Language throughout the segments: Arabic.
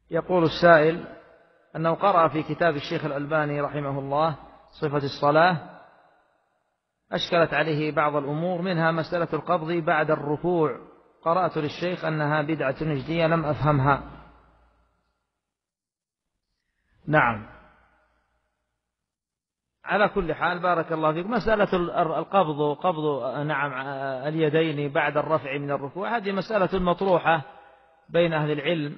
يقول السائل أنه قرأ في كتاب الشيخ الألباني رحمه الله صفة الصلاة، أشكلت عليه بعض الأمور، منها مسألة القبض بعد الركوع. قرأت للشيخ أنها بدعة نجدية لم أفهمها. نعم، على كل حال بارك الله فيك، مسألة قبض نعم اليدين بعد الرفع من الركوع هذه مسألة مطروحة بين أهل العلم،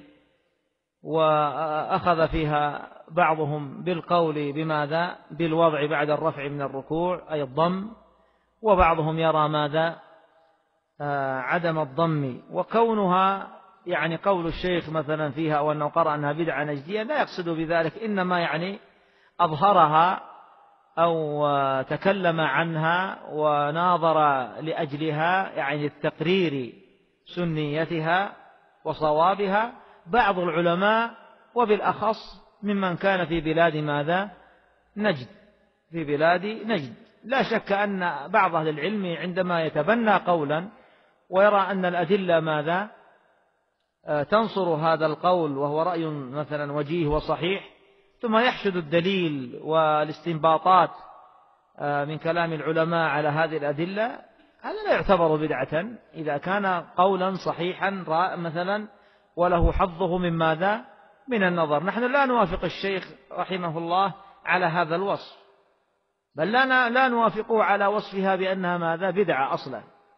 وأخذ فيها بعضهم بالقول بماذا؟ بالوضع بعد الرفع من الركوع أي الضم، وبعضهم يرى ماذا؟ عدم الضم. وكونها يعني قول الشيخ مثلا فيها أو أنه قرأ أنها بدعة نجدية لا يقصد بذلك، إنما يعني أظهرها أو تكلم عنها وناظر لأجلها، يعني التقرير سنيتها وصوابها، بعض العلماء وبالأخص ممن كان في بلاد ماذا؟ نجد، في بلاد نجد. لا شك أن بعض أهل العلم عندما يتبنى قولا ويرى أن الأدلة ماذا؟ تنصر هذا القول وهو رأي مثلا وجيه وصحيح، ثم يحشد الدليل والاستنباطات من كلام العلماء على هذه الأدلة، هذا لا يعتبر بدعة إذا كان قولا صحيحا مثلا وله حظه من ماذا؟ من النظر. نحن لا نوافق الشيخ رحمه الله على هذا الوصف، بل لا نوافقه على وصفها بأنها ماذا؟ بدعة أصلا.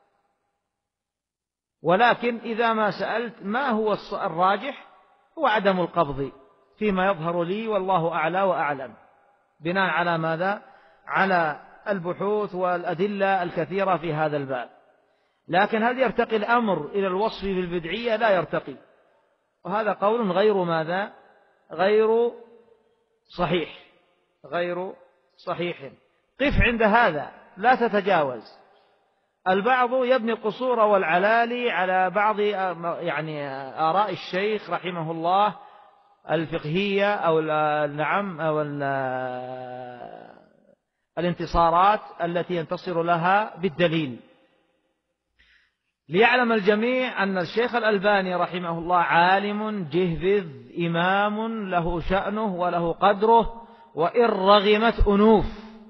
ولكن إذا ما سألت ما هو الراجح، هو عدم القبض فيما يظهر لي والله أعلى وأعلم، بناء على ماذا؟ على البحوث والأدلة الكثيرة في هذا الباب. لكن هل يرتقي الأمر إلى الوصف بالبدعية؟ لا يرتقي، وهذا قول غير ماذا؟ غير صحيح، غير صحيح. قف عند هذا، لا تتجاوز. البعض يبني القصور والعلالي على بعض يعني آراء الشيخ رحمه الله الفقهية أو نعم أو الانتصارات التي ينتصر لها بالدليل. ليعلم الجميع أن الشيخ الألباني رحمه الله عالم جهبذ إمام له شأنه وله قدره، وإن رغمت أنوف.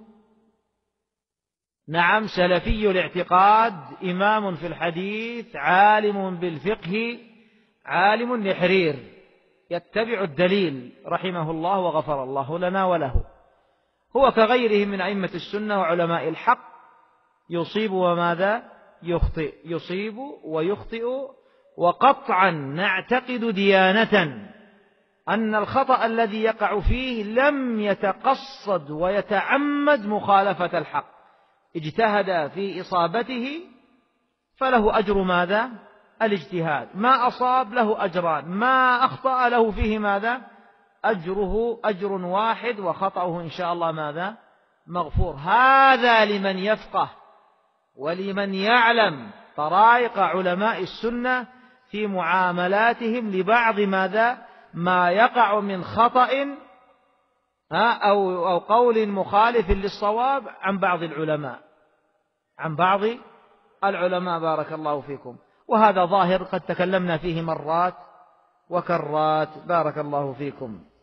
نعم، سلفي الاعتقاد، إمام في الحديث، عالم بالفقه، عالم نحرير، يتبع الدليل رحمه الله وغفر الله لنا وله. هو كغيره من أئمة السنة وعلماء الحق، يصيب وماذا؟ يخطئ، يصيب ويخطئ. وقطعا نعتقد ديانة أن الخطأ الذي يقع فيه لم يتقصد ويتعمد مخالفة الحق، اجتهد في إصابته فله أجر ماذا؟ الاجتهاد. ما أصاب له أجران، ما أخطأ له فيه ماذا؟ أجره أجر واحد، وخطأه إن شاء الله ماذا؟ مغفور. هذا لمن يفقه ولمن يعلم طرائق علماء السنة في معاملاتهم لبعض ماذا؟ ما يقع من خطأ أو قول مخالف للصواب عن بعض العلماء، عن بعض العلماء بارك الله فيكم. وهذا ظاهر قد تكلمنا فيه مرات وكرات بارك الله فيكم.